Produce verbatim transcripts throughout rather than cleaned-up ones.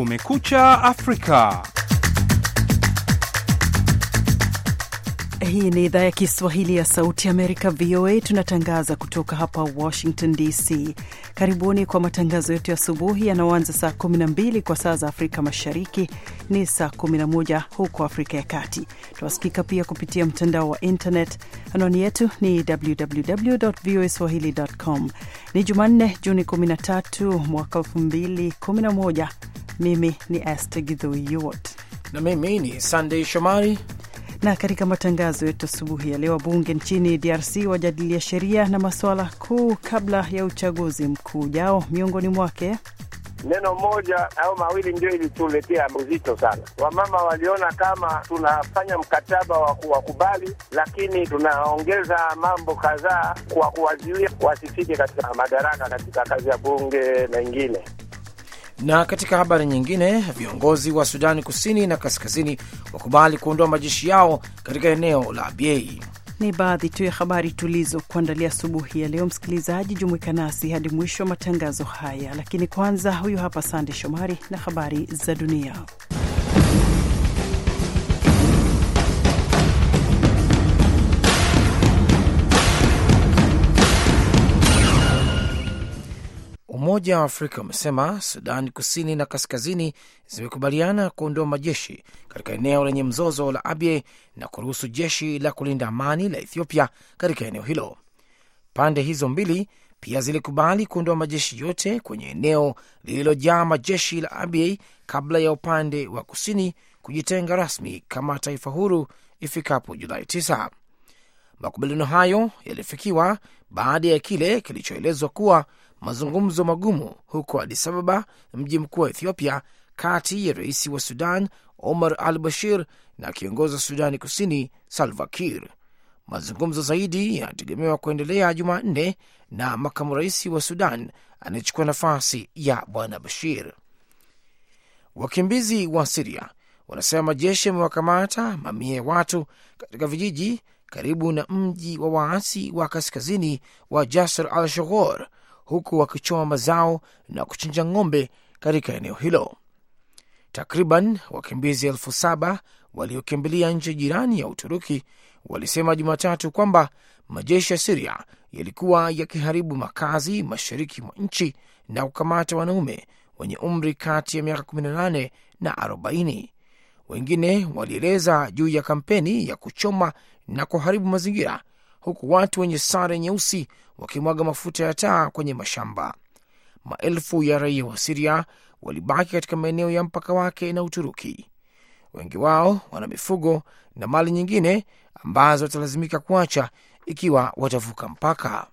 Kumekucha Afrika. Hii ni idhaa ya Kiswahili ya Sauti Amerika, V O A. Tunatangaza kutoka hapa Washington D C. Karibuni kwa matangazo yetu ya asubuhi yanayoanza saa kumi na mbili kwa saa za Afrika Mashariki, ni saa kumi na moja huko Afrika ya Kati. Tunasikika pia kupitia mtandao wa internet. Anwani yetu ni double-u double-u double-u dot v o a swahili dot com. Ni Jumanne, Juni kumi na tatu mwaka elfu mbili kumi na moja. Mimi ni Esther Githui-Yuot na mimi ni Sunday Shomari. Na katika matangazo yetu asubuhi ya leo, bunge nchini D R C wajadilia sheria na masuala kuu kabla ya uchaguzi mkuu ujao. Miongoni mwake, neno moja au mawili ndio ilituletea uzito sana. Wamama waliona kama tunafanya mkataba wa kuwakubali, lakini tunaongeza mambo kadhaa kwa kuwazuia wasifike katika madaraka katika kazi ya bunge na ingine. Na katika habari nyingine, viongozi wa Sudani Kusini na Kaskazini wakubali kuondoa majeshi yao katika eneo la Abyei. Ni baadhi tu ya habari tulizo kuandalia asubuhi ya leo. Msikilizaji, jumuika nasi hadi mwisho wa matangazo haya, lakini kwanza, huyu hapa Sande Shomari na habari za dunia. Umoja wa Afrika umesema Sudani Kusini na Kaskazini zimekubaliana kuondoa majeshi katika eneo lenye mzozo la Abyei na kuruhusu jeshi la kulinda amani la Ethiopia katika eneo hilo. Pande hizo mbili pia zilikubali kuondoa majeshi yote kwenye eneo lililojaa majeshi la Abyei kabla ya upande wa kusini kujitenga rasmi kama taifa huru ifikapo Julai tisa. Makubaliano hayo yalifikiwa baada ya kile kilichoelezwa kuwa mazungumzo magumu huko Addis Ababa, mji mkuu wa Ethiopia, kati ya rais wa Sudan Omar al-Bashir na kiongozi wa Sudani Kusini Salva Kiir. Mazungumzo zaidi yanategemewa kuendelea Jumanne na makamu rais wa Sudan anayechukua nafasi ya bwana Bashir. Wakimbizi wa Syria wanasema majeshi yamewakamata mamia ya watu katika vijiji karibu na mji wa waasi wa kaskazini wa Jasr al-Shoghor, huku wakichoma mazao na kuchinja ng'ombe katika eneo hilo. Takriban wakimbizi elfu saba waliokimbilia nchi jirani ya Uturuki walisema Jumatatu kwamba majeshi ya Syria yalikuwa yakiharibu makazi mashariki mwa nchi na kukamata wanaume wenye umri kati ya miaka kumi na nane na arobaini. Wengine walieleza juu ya kampeni ya kuchoma na kuharibu mazingira, huku watu wenye sare nyeusi wakimwaga mafuta ya taa kwenye mashamba. Maelfu ya raia wa Syria walibaki katika maeneo ya mpaka wake na Uturuki. Wengi wao wana mifugo na mali nyingine ambazo watalazimika kuacha ikiwa watavuka mpaka.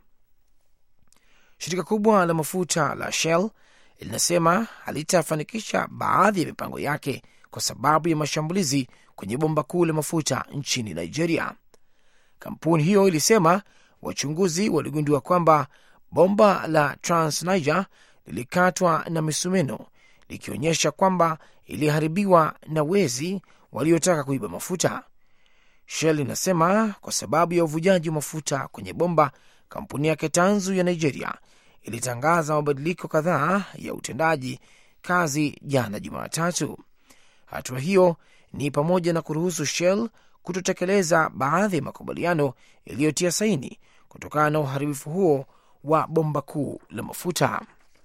Shirika kubwa la mafuta la Shell linasema halitafanikisha baadhi ya mipango yake kwa sababu ya mashambulizi kwenye bomba kuu la mafuta nchini Nigeria. Kampuni hiyo ilisema wachunguzi waligundua kwamba bomba la Trans Niger lilikatwa na misumeno, likionyesha kwamba iliharibiwa na wezi waliotaka kuiba mafuta. Shell inasema kwa sababu ya uvujaji wa mafuta kwenye bomba, kampuni yake tanzu ya Nigeria ilitangaza mabadiliko kadhaa ya utendaji kazi jana Jumatatu. Hatua hiyo ni pamoja na kuruhusu Shell kutotekeleza baadhi ya makubaliano yaliyotia saini kutokana na uharibifu huo wa bomba kuu la mafuta.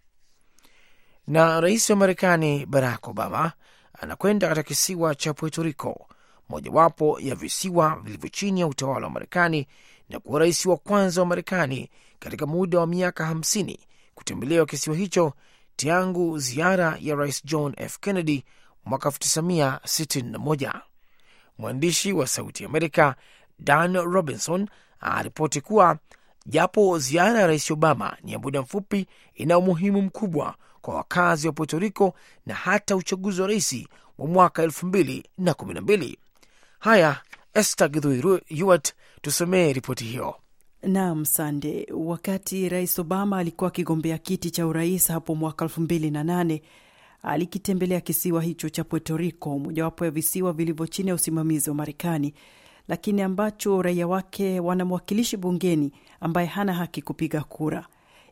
Na rais wa Marekani Barack Obama anakwenda katika kisiwa cha Puerto Rico, mojawapo ya visiwa vilivyo chini ya utawala wa Marekani, na kuwa rais wa kwanza wa Marekani katika muda wa miaka hamsini kutembelea kisiwa hicho tangu ziara ya rais John F. Kennedy mwaka elfu tisa mia sitini na moja. Mwandishi wa Sauti ya Amerika Dan Robinson aripoti kuwa japo ziara ya rais Obama ni ya muda mfupi, ina umuhimu mkubwa kwa wakazi wa Puerto Rico na hata uchaguzi wa rais wa mwaka elfu mbili na kumi na mbili. Haya, Esther Githui-Yuot tusomee ripoti hiyo. Naam, Sande. Wakati rais Obama alikuwa akigombea kiti cha urais hapo mwaka elfu mbili na nane, alikitembelea kisiwa hicho cha Puerto Rico, mojawapo ya visiwa vilivyo chini ya usimamizi wa Marekani, lakini ambacho raia wake wanamwakilishi bungeni ambaye hana haki kupiga kura.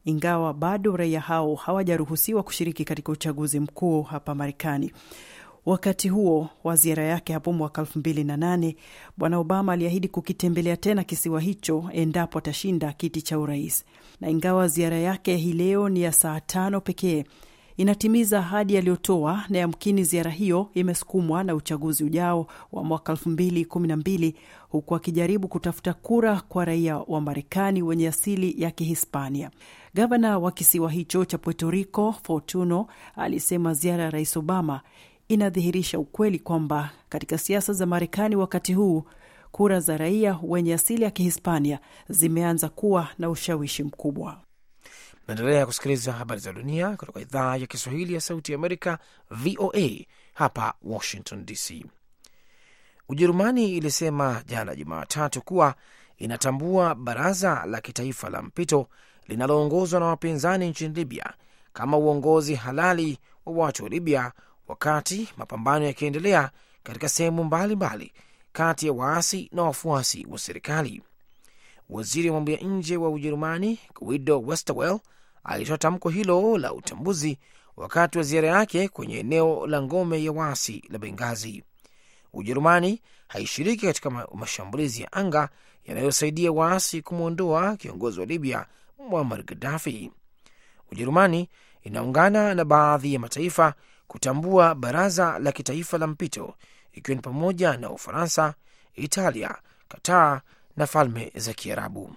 ingawa bado raia hao hawajaruhusiwa kushiriki katika uchaguzi mkuu hapa Marekani. Wakati huo wa ziara yake hapo mwaka elfu mbili na nane, Bwana Obama aliahidi kukitembelea tena kisiwa hicho endapo atashinda kiti cha urais. Na ingawa ziara yake hii leo ni ya saa tano pekee, inatimiza ahadi aliyotoa, na yamkini ziara hiyo imesukumwa na uchaguzi ujao wa mwaka elfu mbili kumi na mbili, huku akijaribu kutafuta kura kwa raia wa Marekani wenye asili ya Kihispania. Gavana wa kisiwa hicho cha Puerto Rico, Fortuno, alisema ziara ya Rais Obama inadhihirisha ukweli kwamba katika siasa za Marekani wakati huu, kura za raia wenye asili ya Kihispania zimeanza kuwa na ushawishi mkubwa. Naendelea kusikiliza habari za dunia kutoka idhaa ya Kiswahili ya Sauti ya Amerika, V O A, hapa Washington D C. Ujerumani ilisema jana Jumatatu kuwa inatambua baraza la kitaifa la mpito linaloongozwa na wapinzani nchini Libya kama uongozi halali wa watu wa Libya, wakati mapambano yakiendelea katika sehemu mbalimbali kati ya waasi na wafuasi wa serikali. Waziri wa mambo ya nje wa Ujerumani Guido Westerwelle alitoa tamko hilo la utambuzi wakati wa ziara yake kwenye eneo la ngome ya waasi la Benghazi. Ujerumani haishiriki katika mashambulizi ya anga yanayosaidia waasi kumwondoa kiongozi wa Libya Muammar Gaddafi. Ujerumani inaungana na baadhi ya mataifa kutambua baraza la kitaifa la mpito, ikiwa ni pamoja na Ufaransa, Italia, Qatar na Falme za Kiarabu.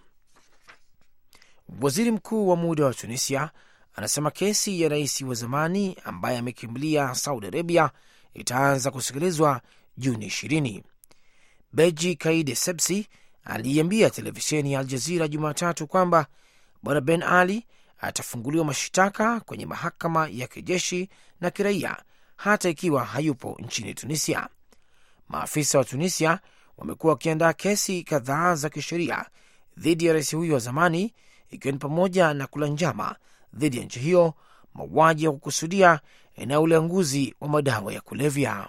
Waziri mkuu wa muda wa Tunisia anasema kesi ya rais wa zamani ambaye amekimbilia Saudi Arabia itaanza kusikilizwa Juni ishirini. Beji Kaide Sebsi aliambia televisheni ya Al Jazeera Jumatatu kwamba Bwana Ben Ali atafunguliwa mashtaka kwenye mahakama ya kijeshi na kiraia hata ikiwa hayupo nchini Tunisia. Maafisa wa Tunisia wamekuwa wakiandaa kesi kadhaa za kisheria dhidi ya rais huyo wa zamani, ikiwa ni pamoja na kula njama dhidi ya nchi hiyo, mauaji ya kukusudia na ulanguzi wa madawa ya kulevya.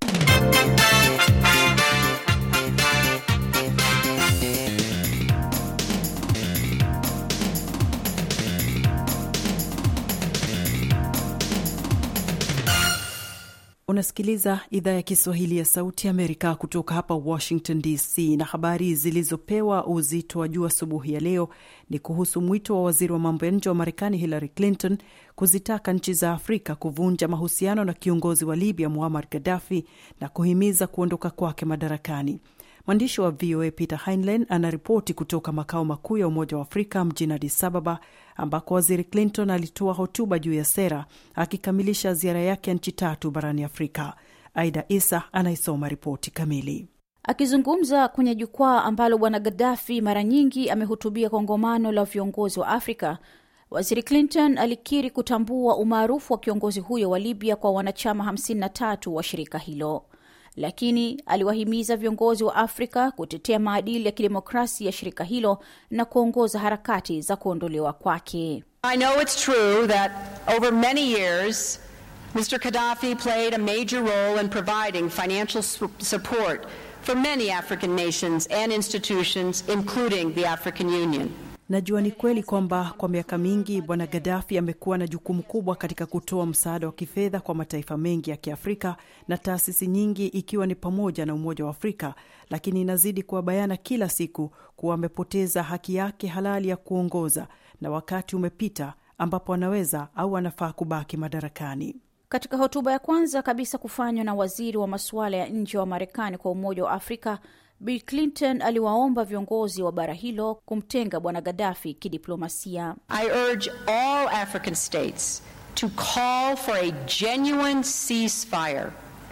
Unasikiliza idhaa ya Kiswahili ya Sauti Amerika kutoka hapa Washington D C, na habari zilizopewa uzito wa juu asubuhi ya leo ni kuhusu mwito wa waziri wa mambo ya nje wa Marekani Hillary Clinton kuzitaka nchi za Afrika kuvunja mahusiano na kiongozi wa Libya Muammar Gaddafi na kuhimiza kuondoka kwake madarakani. Mwandishi wa V O A Peter Heinlein anaripoti kutoka makao makuu ya Umoja wa Afrika mjini Addis Ababa, ambako waziri Clinton alitoa hotuba juu ya sera akikamilisha ziara yake ya nchi tatu barani Afrika. Aida Isa anaisoma ripoti kamili. Akizungumza kwenye jukwaa ambalo bwana Gaddafi mara nyingi amehutubia kongamano la viongozi wa Afrika, waziri Clinton alikiri kutambua umaarufu wa kiongozi huyo wa Libya kwa wanachama hamsini na tatu wa shirika hilo. Lakini aliwahimiza viongozi wa Afrika kutetea maadili ya kidemokrasia ya shirika hilo na kuongoza harakati za kuondolewa kwake. I know it's true that over many years Mister Gaddafi played a major role in providing financial support for many African nations and institutions, including the African Union. Najua ni kweli kwamba kwa miaka mingi bwana Gaddafi amekuwa na jukumu kubwa katika kutoa msaada wa kifedha kwa mataifa mengi ya Kiafrika na taasisi nyingi, ikiwa ni pamoja na Umoja wa Afrika, lakini inazidi kuwa bayana kila siku kuwa amepoteza haki yake halali ya kuongoza na wakati umepita ambapo anaweza au anafaa kubaki madarakani. Katika hotuba ya kwanza kabisa kufanywa na waziri wa masuala ya nje wa Marekani kwa Umoja wa Afrika, Bill Clinton aliwaomba viongozi wa bara hilo kumtenga bwana Gaddafi kidiplomasia. I urge all African states to call for a genuine ceasefire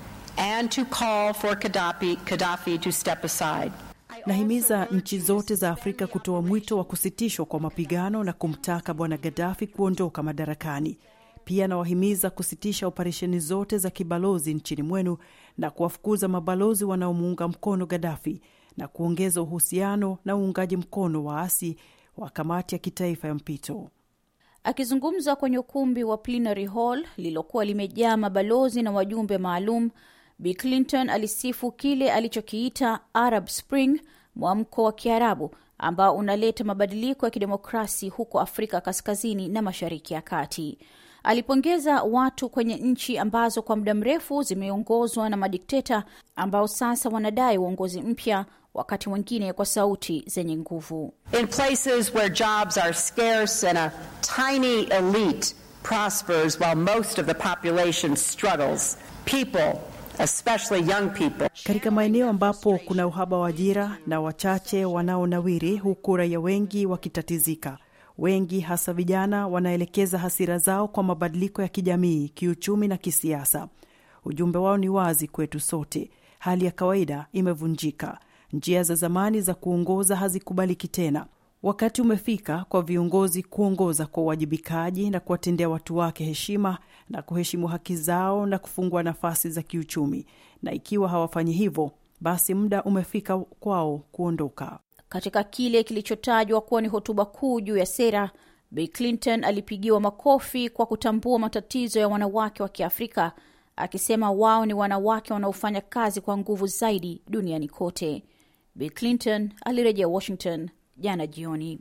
and to call for Gaddafi, Gaddafi to step aside. Nahimiza nchi zote za Afrika kutoa mwito wa kusitishwa kwa mapigano na kumtaka bwana Gaddafi kuondoka madarakani. Pia nawahimiza kusitisha operesheni zote za kibalozi nchini mwenu na kuwafukuza mabalozi wanaomuunga mkono Gaddafi na kuongeza uhusiano na uungaji mkono waasi wa kamati ya kitaifa ya mpito. Akizungumza kwenye ukumbi wa Plenary Hall lilokuwa limejaa mabalozi na wajumbe maalum, Bill Clinton alisifu kile alichokiita Arab Spring, mwamko wa Kiarabu ambao unaleta mabadiliko ya kidemokrasi huko Afrika Kaskazini na Mashariki ya Kati. Alipongeza watu kwenye nchi ambazo kwa muda mrefu zimeongozwa na madikteta ambao sasa wanadai uongozi mpya, wakati mwingine kwa sauti zenye nguvu. In places where jobs are scarce and a tiny elite prospers while most of the population struggles, people, especially young people. Katika maeneo ambapo kuna uhaba wa ajira na wachache wanaonawiri, huku raia wengi wakitatizika. Wengi hasa vijana wanaelekeza hasira zao kwa mabadiliko ya kijamii, kiuchumi na kisiasa. Ujumbe wao ni wazi kwetu sote. Hali ya kawaida imevunjika. Njia za zamani za kuongoza hazikubaliki tena. Wakati umefika kwa viongozi kuongoza kwa uwajibikaji na kuwatendea watu wake heshima na kuheshimu haki zao na kufungua nafasi za kiuchumi. Na ikiwa hawafanyi hivyo, basi muda umefika kwao kuondoka. Katika kile kilichotajwa kuwa ni hotuba kuu juu ya sera, Bill Clinton alipigiwa makofi kwa kutambua matatizo ya wanawake wa Kiafrika, akisema wao ni wanawake wanaofanya kazi kwa nguvu zaidi duniani kote. Bill Clinton alirejea Washington jana jioni.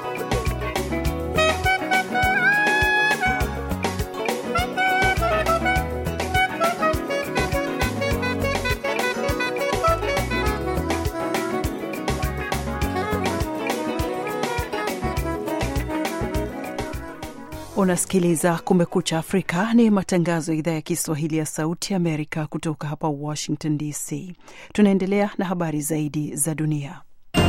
Unasikiliza Kumekucha Afrika, ni matangazo ya idhaa ya Kiswahili ya Sauti Amerika kutoka hapa Washington D C. Tunaendelea na habari zaidi za dunia.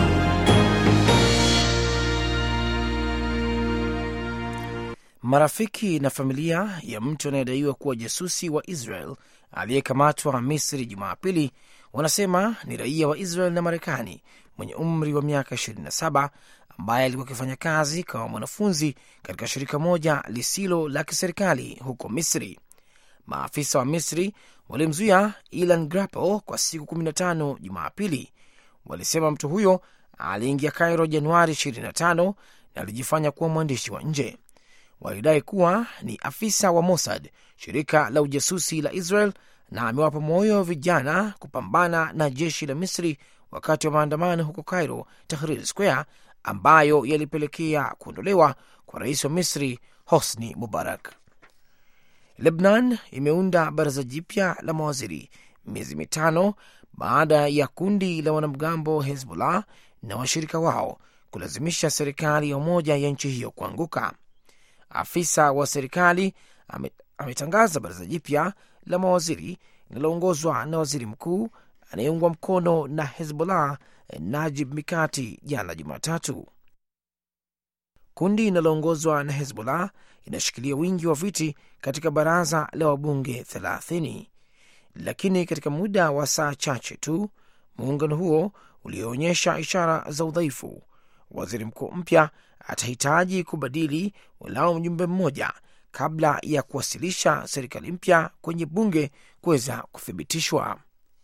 Marafiki na familia ya mtu anayedaiwa kuwa jasusi wa Israel aliyekamatwa Misri Jumapili wanasema ni raia wa Israel na Marekani mwenye umri wa miaka ishirini na saba ambaye alikuwa akifanya kazi kama mwanafunzi katika shirika moja lisilo la kiserikali huko Misri. Maafisa wa Misri walimzuia Ilan Grappel kwa siku kumi na tano Jumapili. Walisema mtu huyo aliingia Cairo Januari ishirini na tano na alijifanya kuwa mwandishi wa nje. Walidai kuwa ni afisa wa Mossad, shirika la ujasusi la Israel, na amewapa moyo vijana kupambana na jeshi la Misri wakati wa maandamano huko Cairo, Tahrir Square, ambayo yalipelekea kuondolewa kwa rais wa Misri Hosni Mubarak. Lebanon imeunda baraza jipya la mawaziri miezi mitano baada ya kundi la wanamgambo Hezbollah na washirika wao kulazimisha serikali ya umoja ya nchi hiyo kuanguka. Afisa wa serikali ametangaza baraza jipya la mawaziri linaloongozwa na waziri mkuu anayeungwa mkono na Hezbollah, Najib Mikati, jana Jumatatu. Kundi linaloongozwa na Hezbollah inashikilia wingi wa viti katika baraza la wabunge thelathini, lakini katika muda wa saa chache tu muungano huo ulioonyesha ishara za udhaifu. Waziri mkuu mpya atahitaji kubadili walau mjumbe mmoja kabla ya kuwasilisha serikali mpya kwenye bunge kuweza kuthibitishwa.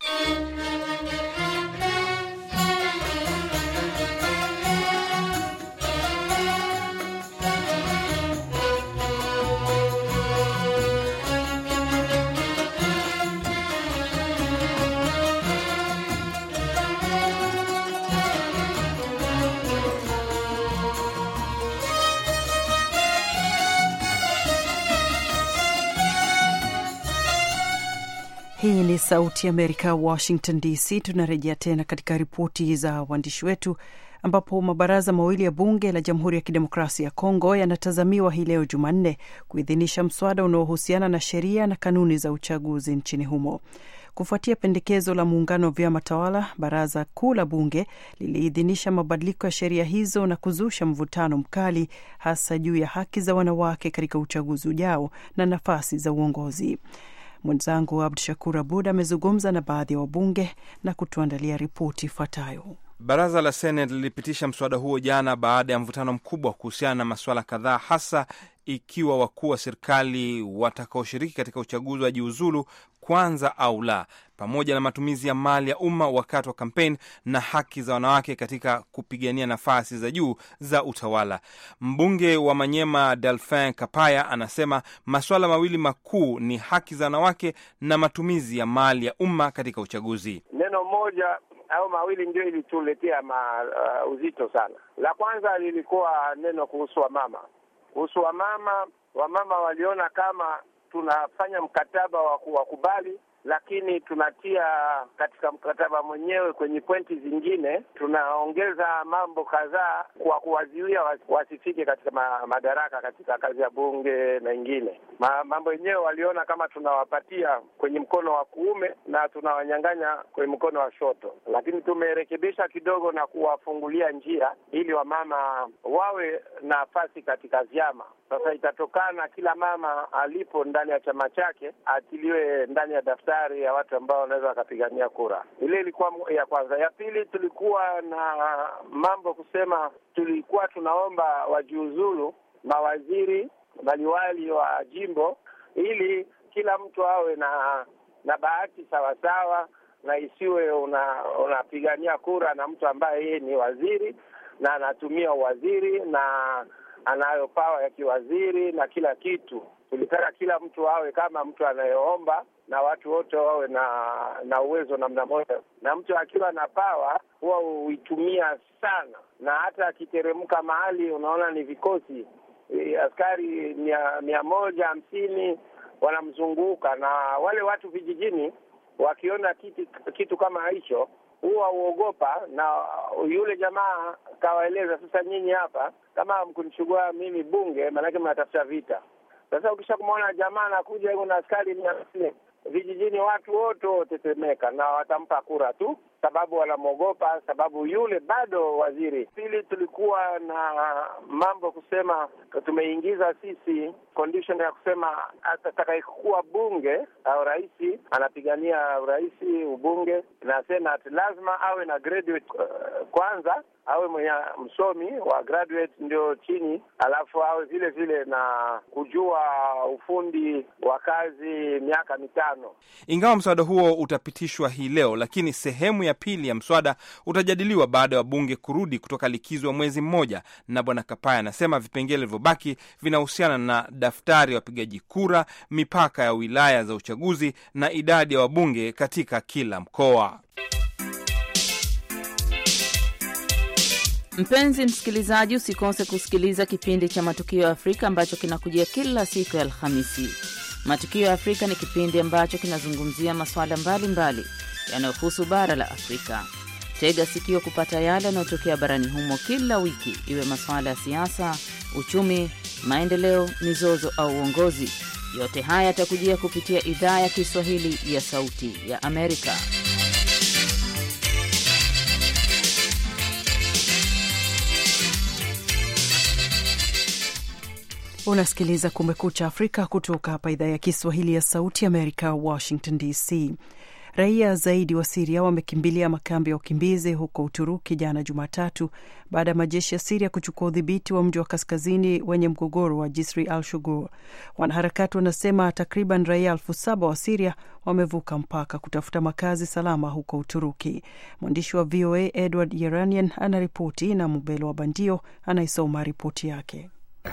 Hii ni Sauti Amerika, Washington D C. Tunarejea tena katika ripoti za waandishi wetu, ambapo mabaraza mawili ya bunge la Jamhuri ya Kidemokrasia ya Kongo yanatazamiwa hii leo Jumanne kuidhinisha mswada unaohusiana na sheria na kanuni za uchaguzi nchini humo. Kufuatia pendekezo la muungano wa vyama tawala, baraza kuu la bunge liliidhinisha mabadiliko ya sheria hizo na kuzusha mvutano mkali, hasa juu ya haki za wanawake katika uchaguzi ujao na nafasi za uongozi. Mwenzangu Abdushakur Abud amezungumza na baadhi ya wabunge na kutuandalia ripoti ifuatayo. Baraza la Senate lilipitisha mswada huo jana baada ya mvutano mkubwa kuhusiana na masuala kadhaa, hasa ikiwa wakuu wa serikali watakaoshiriki katika uchaguzi wa jiuzulu kwanza au la, pamoja na matumizi ya mali ya umma wakati wa kampeni na haki za wanawake katika kupigania nafasi za juu za utawala. Mbunge wa Manyema Delphin Kapaya anasema masuala mawili makuu ni haki za wanawake na matumizi ya mali ya umma katika uchaguzi. Neno moja au mawili ndio ilituletea ma, uh, uzito sana. La kwanza lilikuwa neno kuhusu wamama. Kuhusu wamama, wamama waliona kama tunafanya mkataba wa kuwakubali, lakini tunatia katika mkataba mwenyewe kwenye pointi zingine, tunaongeza mambo kadhaa kwa kuwazuia wasifike katika ma, madaraka katika kazi ya bunge na ingine. Ma, mambo yenyewe waliona kama tunawapatia kwenye mkono wa kuume na tunawanyang'anya kwenye mkono wa shoto, lakini tumerekebisha kidogo na kuwafungulia njia ili wamama wawe na nafasi katika vyama. Sasa itatokana kila mama alipo ndani ya chama chake atiliwe ndani ya daftari ya watu ambao wanaweza wakapigania kura. Ile ilikuwa ya kwanza. Ya pili, tulikuwa na mambo kusema, tulikuwa tunaomba wajiuzulu mawaziri, maliwali wa jimbo, ili kila mtu awe na na bahati sawa sawa, na isiwe unapigania una kura na mtu ambaye yeye ni waziri na anatumia uwaziri na anayo pawa ya kiwaziri na kila kitu. Tulitaka kila mtu awe kama mtu anayeomba na watu wote wawe na na uwezo namna moja, na mtu akiwa na pawa huwa uitumia sana, na hata akiteremka mahali unaona ni vikosi e, askari mia, mia moja hamsini wanamzunguka, na wale watu vijijini wakiona kitu, kitu kama hicho huwa uogopa, na yule jamaa kawaeleza, sasa nyinyi hapa kama mkunichukua mimi bunge, maana mnatafuta vita. Sasa ukishakumwona jamaa anakuja yuko na askari mia nne vijijini, watu wote watetemeka na watampa kura tu, sababu wanamwogopa, sababu yule bado waziri. Pili, tulikuwa na mambo kusema, tumeingiza sisi condition ya kusema atakayekuwa bunge au rais anapigania urais, ubunge na senate, lazima awe na graduate uh, kwanza, awe mwenye msomi wa graduate ndio chini, alafu awe vile vile na kujua ufundi wa kazi miaka mitano. Ingawa mswada huo utapitishwa hii leo, lakini sehemu ya pili ya mswada utajadiliwa baada ya bunge kurudi kutoka likizo ya mwezi mmoja, na Bwana Kapaya anasema vipengele vilivyobaki vinahusiana na daftari ya wapigaji kura, mipaka ya wilaya za uchaguzi na idadi ya wabunge katika kila mkoa. Mpenzi msikilizaji, usikose kusikiliza kipindi cha Matukio ya Afrika ambacho kinakujia kila siku ya Alhamisi. Matukio ya Afrika ni kipindi ambacho kinazungumzia masuala mbalimbali yanayohusu bara la Afrika. Tega sikio kupata yale yanayotokea barani humo kila wiki, iwe masuala ya siasa, uchumi, maendeleo, mizozo au uongozi. Yote haya yatakujia kupitia idhaa ya Kiswahili ya Sauti ya Amerika. Unasikiliza Kumekucha Afrika kutoka hapa idhaa ya Kiswahili ya Sauti Amerika, Washington D C. Raia zaidi wa Syria wamekimbilia makambi ya wakimbizi huko Uturuki jana Jumatatu baada ya majeshi ya Syria kuchukua udhibiti wa mji wa kaskazini wenye mgogoro wa Jisr al-Shughur. Wanaharakati wanasema takriban raia elfu saba wa Syria wamevuka mpaka kutafuta makazi salama huko Uturuki. Mwandishi wa V O A Edward Yeranian anaripoti na Mubelo wa Bandio anaisoma ripoti yake.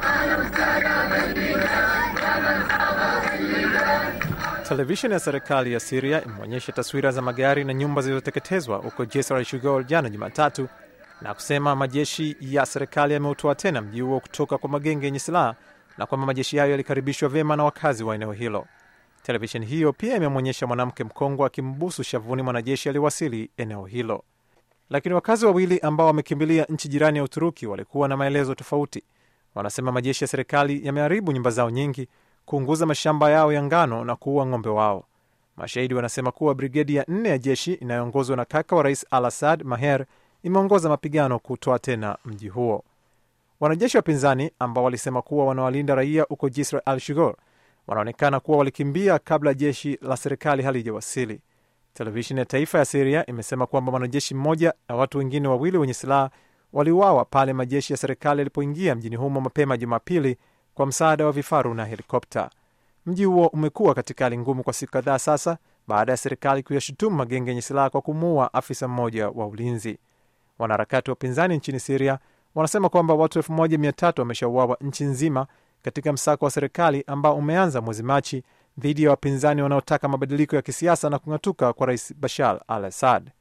Televisheni ya serikali ya Syria imeonyesha taswira za magari na nyumba zilizoteketezwa huko Jisr al-Shughur jana Jumatatu, na kusema majeshi ya serikali yameutoa tena mji huo kutoka kwa magenge yenye silaha na kwamba majeshi hayo yalikaribishwa vyema na wakazi wa eneo hilo. Televisheni hiyo pia imemwonyesha mwanamke mkongwe akimbusu shavuni mwanajeshi aliyewasili eneo hilo. Lakini wakazi wawili ambao wamekimbilia nchi jirani ya Uturuki walikuwa na maelezo tofauti. Wanasema majeshi ya serikali yameharibu nyumba zao nyingi, kuunguza mashamba yao ya ngano na kuua ng'ombe wao. Mashahidi wanasema kuwa brigedi ya nne ya jeshi inayoongozwa na kaka wa Rais Al-Assad, Maher, imeongoza mapigano kutoa tena mji huo. Wanajeshi wa pinzani ambao walisema kuwa wanawalinda raia huko Jisr al-Shughur wanaonekana kuwa walikimbia kabla jeshi la serikali halijawasili. Televisheni ya taifa ya Syria imesema kwamba mwanajeshi mmoja na watu wengine wawili wenye silaha waliuawa pale majeshi ya serikali yalipoingia mjini humo mapema Jumapili kwa msaada wa vifaru na helikopta. Mji huo umekuwa katika hali ngumu kwa siku kadhaa sasa baada ya serikali kuyashutumu magenge yenye silaha kwa kumuua afisa mmoja wa ulinzi. Wanaharakati wa upinzani nchini Syria wanasema kwamba watu elfu moja mia tatu wameshauawa nchi nzima katika msako wa serikali ambao umeanza mwezi Machi dhidi ya wapinzani wanaotaka mabadiliko ya kisiasa na kung'atuka kwa Rais Bashar al-Assad.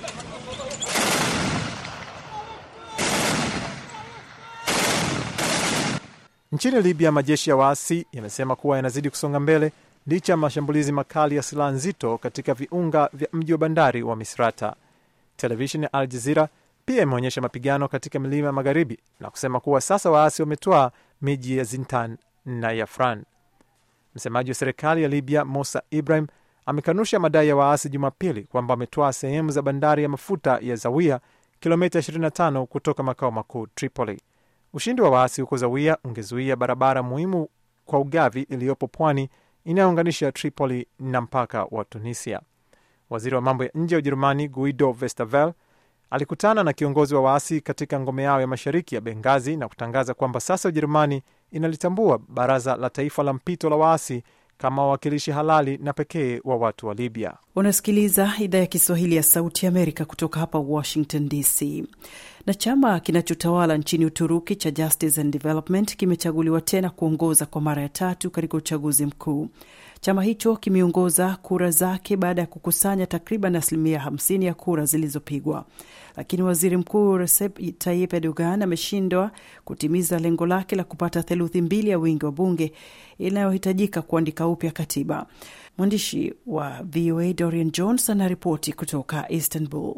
Nchini Libya, majeshi ya waasi yamesema kuwa yanazidi kusonga mbele licha ya mashambulizi makali ya silaha nzito katika viunga vya mji wa bandari wa Misrata. Televisheni ya Al Jazeera pia imeonyesha mapigano katika milima ya magharibi na kusema kuwa sasa waasi wametoa miji ya Zintan na Yafran. Msemaji wa serikali ya Libya, Musa Ibrahim, amekanusha madai ya waasi Jumapili kwamba wametoa sehemu za bandari ya mafuta ya Zawiya, kilomita ishirini na tano kutoka makao makuu Tripoli. Ushindi wa waasi huko Zawiya ungezuia barabara muhimu kwa ugavi iliyopo pwani inayounganisha Tripoli na mpaka wa Tunisia. Waziri wa mambo ya nje ya Ujerumani, Guido Westerwelle, alikutana na kiongozi wa waasi katika ngome yao ya mashariki ya Benghazi na kutangaza kwamba sasa Ujerumani inalitambua Baraza la Taifa la Mpito la Waasi kama wawakilishi halali na pekee wa watu wa Libya. Unasikiliza idhaa ya Kiswahili ya Sauti ya Amerika kutoka hapa Washington D C. Na chama kinachotawala nchini Uturuki cha Justice and Development kimechaguliwa tena kuongoza kwa mara ya tatu katika uchaguzi mkuu. Chama hicho kimeongoza kura zake baada ya kukusanya takriban asilimia hamsini ya kura zilizopigwa. Lakini waziri mkuu Recep Tayyip Erdogan ameshindwa kutimiza lengo lake la kupata theluthi mbili ya wingi wa bunge inayohitajika kuandika upya katiba. Mwandishi wa V O A Dorian Jones anaripoti kutoka Istanbul.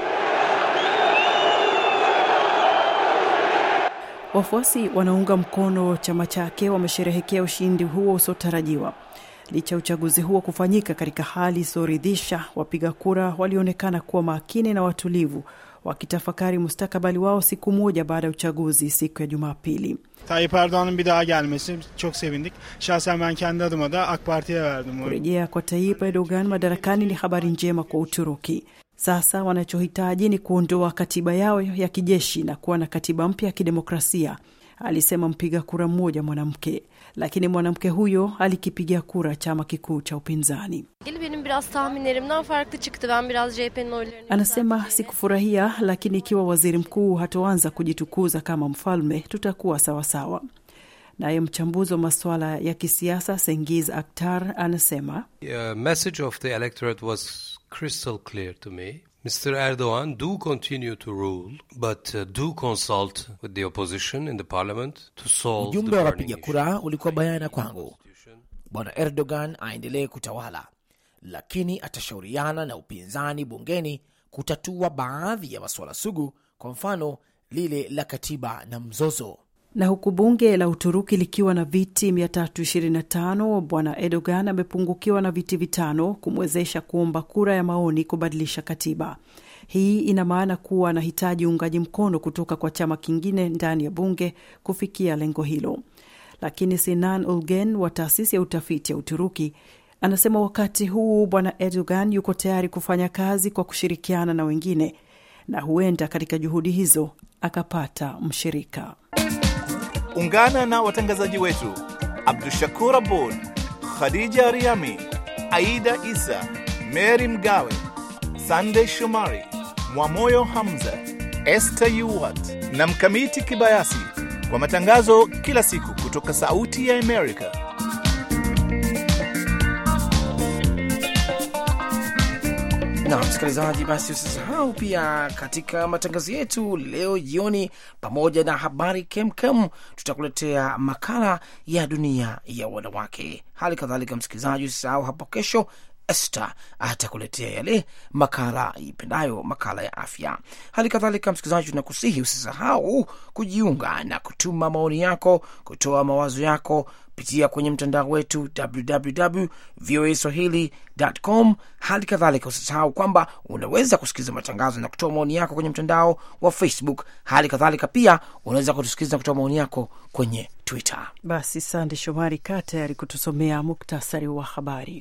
Wafuasi wanaunga mkono chama chake wamesherehekea ushindi huo usiotarajiwa. Licha uchaguzi huo kufanyika katika hali isiyoridhisha, wapiga kura walionekana kuwa makini na watulivu, wakitafakari mustakabali wao siku moja baada ya uchaguzi siku ya Jumapili. Tayyip Erdoğan'ın bir daha gelmesi çok sevindik. Şahsen ben kendi adıma da AK Parti'ye verdim. Kurejea kwa Tayyip Erdoğan madarakani ni habari njema kwa Uturuki. Sasa wanachohitaji ni kuondoa katiba yao ya kijeshi na kuwa na katiba mpya ya kidemokrasia, alisema mpiga kura mmoja mwanamke. Lakini mwanamke huyo alikipigia kura chama kikuu cha upinzani. Benim biraz tahminlerimden farklı çıktı. Ben biraz C H P'nin oylarını. Anasema sikufurahia, lakini ikiwa waziri mkuu hatoanza kujitukuza kama mfalme, tutakuwa sawa sawa. Naye mchambuzi wa masuala ya kisiasa Sengiz Aktar anasema, The message of the electorate was crystal clear to me. Mister Erdogan do continue to rule, but uh, do consult with the opposition in the parliament to solve Ujumbe the wa burning wapiga kura ulikuwa bayana kwangu. Bwana Erdogan aendelee kutawala, lakini atashauriana na upinzani bungeni kutatua baadhi ya masuala sugu, kwa mfano lile la katiba na mzozo. Na huku bunge la Uturuki likiwa na viti mia tatu ishirini na tano, Bwana Erdogan amepungukiwa na viti vitano kumwezesha kuomba kura ya maoni kubadilisha katiba. Hii ina maana kuwa anahitaji uungaji mkono kutoka kwa chama kingine ndani ya bunge kufikia lengo hilo. Lakini Sinan Ulgen wa taasisi ya utafiti ya Uturuki anasema wakati huu Bwana Erdogan yuko tayari kufanya kazi kwa kushirikiana na wengine, na huenda katika juhudi hizo akapata mshirika. Ungana na watangazaji wetu Abdushakur Abud, Khadija Riami, Aida Isa, Mary Mgawe, Sunday Shumari, Mwamoyo Hamza, Esther Yuwat na Mkamiti Kibayasi kwa matangazo kila siku kutoka Sauti ya Amerika. Na msikilizaji, basi usisahau pia katika matangazo yetu leo jioni, pamoja na habari kemkem, tutakuletea makala ya dunia ya wanawake. Hali kadhalika msikilizaji, usisahau hapo kesho Esther atakuletea yale makala ipendayo, makala ya afya. Hali kadhalika msikilizaji, tunakusihi usisahau kujiunga na kutuma maoni yako, kutoa mawazo yako pitia kwenye mtandao wetu w w w dot v o a swahili dot com. Hali kadhalika usisahau kwamba unaweza kusikiliza matangazo na kutoa maoni yako kwenye mtandao wa Facebook. Hali kadhalika pia unaweza kutusikiliza na kutoa maoni yako kwenye Twitter. Basi Sande Shomari ka tayari kutusomea muktasari wa habari.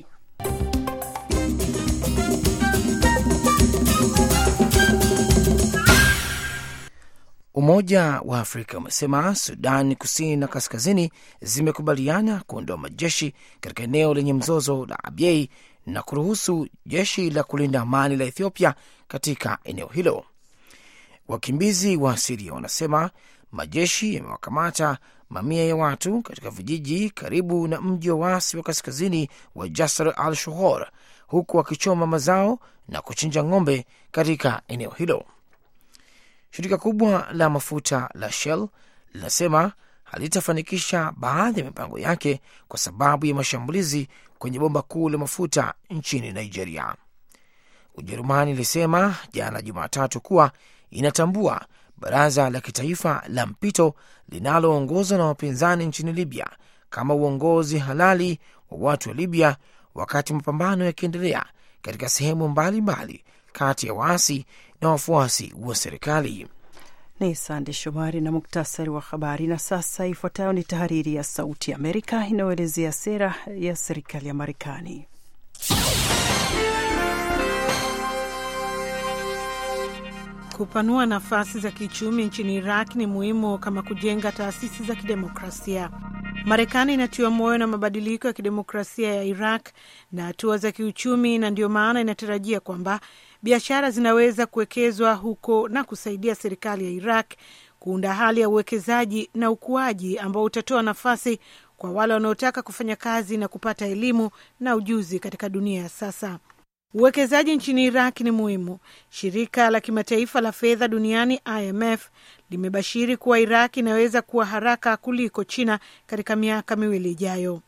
Umoja wa Afrika umesema Sudan kusini na kaskazini zimekubaliana kuondoa majeshi katika eneo lenye mzozo la Abyei na kuruhusu jeshi la kulinda amani la Ethiopia katika eneo hilo. Wakimbizi wa Siria wanasema majeshi yamewakamata mamia ya watu katika vijiji karibu na mji wa waasi wa kaskazini wa Jasr al-Shohor, huku wakichoma mazao na kuchinja ng'ombe katika eneo hilo. Shirika kubwa la mafuta la Shell linasema halitafanikisha baadhi ya mipango yake kwa sababu ya mashambulizi kwenye bomba kuu la mafuta nchini Nigeria. Ujerumani ilisema jana Jumatatu kuwa inatambua baraza la kitaifa la mpito linaloongozwa na wapinzani nchini Libya kama uongozi halali wa watu wa Libya, wakati mapambano yakiendelea katika sehemu mbalimbali kati ya waasi na wafuasi wa serikali. Ni Sande Shomari na muktasari wa habari. Na sasa ifuatayo ni tahariri ya Sauti ya Amerika inayoelezea sera ya serikali ya Marekani. Kupanua nafasi za kiuchumi nchini Iraq ni muhimu kama kujenga taasisi za kidemokrasia. Marekani inatiwa moyo na mabadiliko ya kidemokrasia ya Iraq na hatua za kiuchumi, na ndio maana inatarajia kwamba biashara zinaweza kuwekezwa huko na kusaidia serikali ya Iraq kuunda hali ya uwekezaji na ukuaji ambao utatoa nafasi kwa wale wanaotaka kufanya kazi na kupata elimu na ujuzi katika dunia ya sasa. Uwekezaji nchini Iraq ni muhimu. Shirika la kimataifa la fedha duniani I M F limebashiri kuwa Iraq inaweza kuwa haraka kuliko China katika miaka miwili ijayo.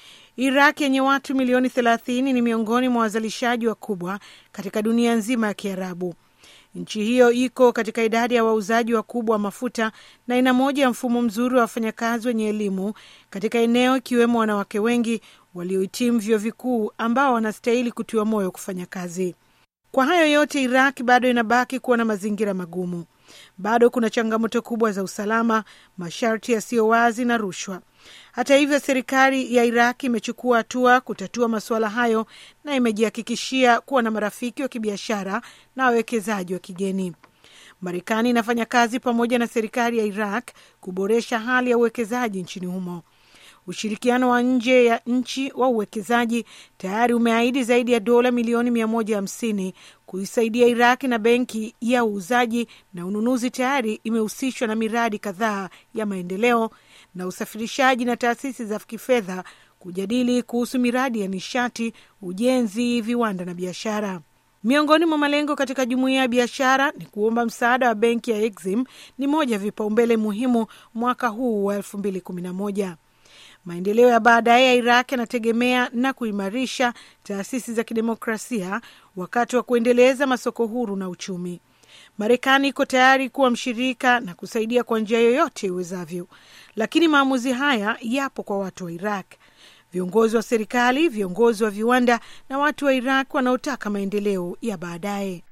Iraq yenye watu milioni thelathini ni miongoni mwa wazalishaji wakubwa katika dunia nzima ya Kiarabu. Nchi hiyo iko katika idadi ya wauzaji wakubwa wa mafuta na ina moja ya mfumo mzuri wa wafanyakazi wenye elimu katika eneo, ikiwemo wanawake wengi waliohitimu vyuo vikuu ambao wanastahili kutiwa moyo kufanya kazi. Kwa hayo yote, Iraq bado inabaki kuwa na mazingira magumu. Bado kuna changamoto kubwa za usalama, masharti yasiyo wazi na rushwa. Hata hivyo, serikali ya Iraq imechukua hatua kutatua masuala hayo na imejihakikishia kuwa na marafiki wa kibiashara na wawekezaji wa kigeni. Marekani inafanya kazi pamoja na serikali ya Iraq kuboresha hali ya uwekezaji nchini humo. Ushirikiano wa nje ya nchi wa uwekezaji tayari umeahidi zaidi ya dola milioni mia moja hamsini kuisaidia Iraq, na benki ya uuzaji na ununuzi tayari imehusishwa na miradi kadhaa ya maendeleo na usafirishaji na taasisi za kifedha kujadili kuhusu miradi ya nishati, ujenzi, viwanda na biashara. Miongoni mwa malengo katika jumuiya ya biashara ni kuomba msaada wa benki ya Exim, ni moja vipaumbele muhimu mwaka huu wa elfu mbili kumi na moja. Maendeleo ya baadaye ya Iraq yanategemea na kuimarisha taasisi za kidemokrasia wakati wa kuendeleza masoko huru na uchumi. Marekani iko tayari kuwa mshirika na kusaidia kwa njia yoyote iwezavyo, lakini maamuzi haya yapo kwa watu wa Iraq. Viongozi wa serikali, viongozi wa viwanda na watu wa Iraq wanaotaka maendeleo ya baadaye.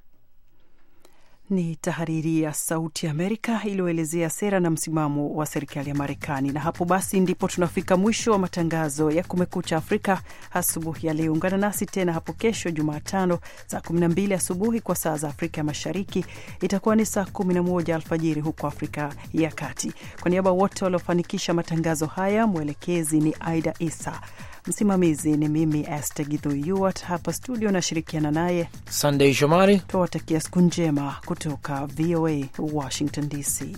Ni tahariri ya Sauti ya Amerika iliyoelezea sera na msimamo wa serikali ya Marekani. Na hapo basi ndipo tunafika mwisho wa matangazo ya Kumekucha Afrika asubuhi ya leo. Ungana nasi tena hapo kesho Jumatano saa kumi na mbili asubuhi kwa saa za Afrika Mashariki. Itakuwa ni saa kumi na moja alfajiri huko Afrika ya Kati. Kwa niaba wote waliofanikisha matangazo haya, mwelekezi ni Aida Isa, msimamizi ni mimi Esther Githo-Yuart, hapa studio na shirikiana naye Sunday Shomari. Tuwatakia siku njema kutoka V O A Washington D C.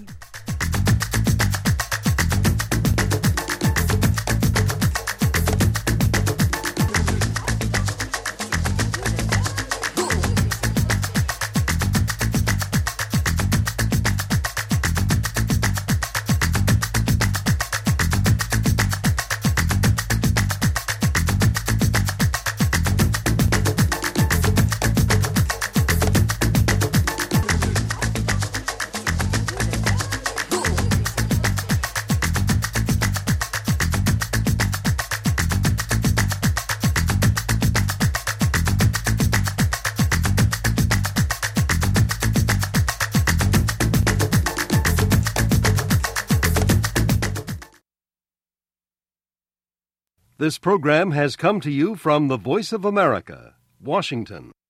This program has come to you from the Voice of America, Washington.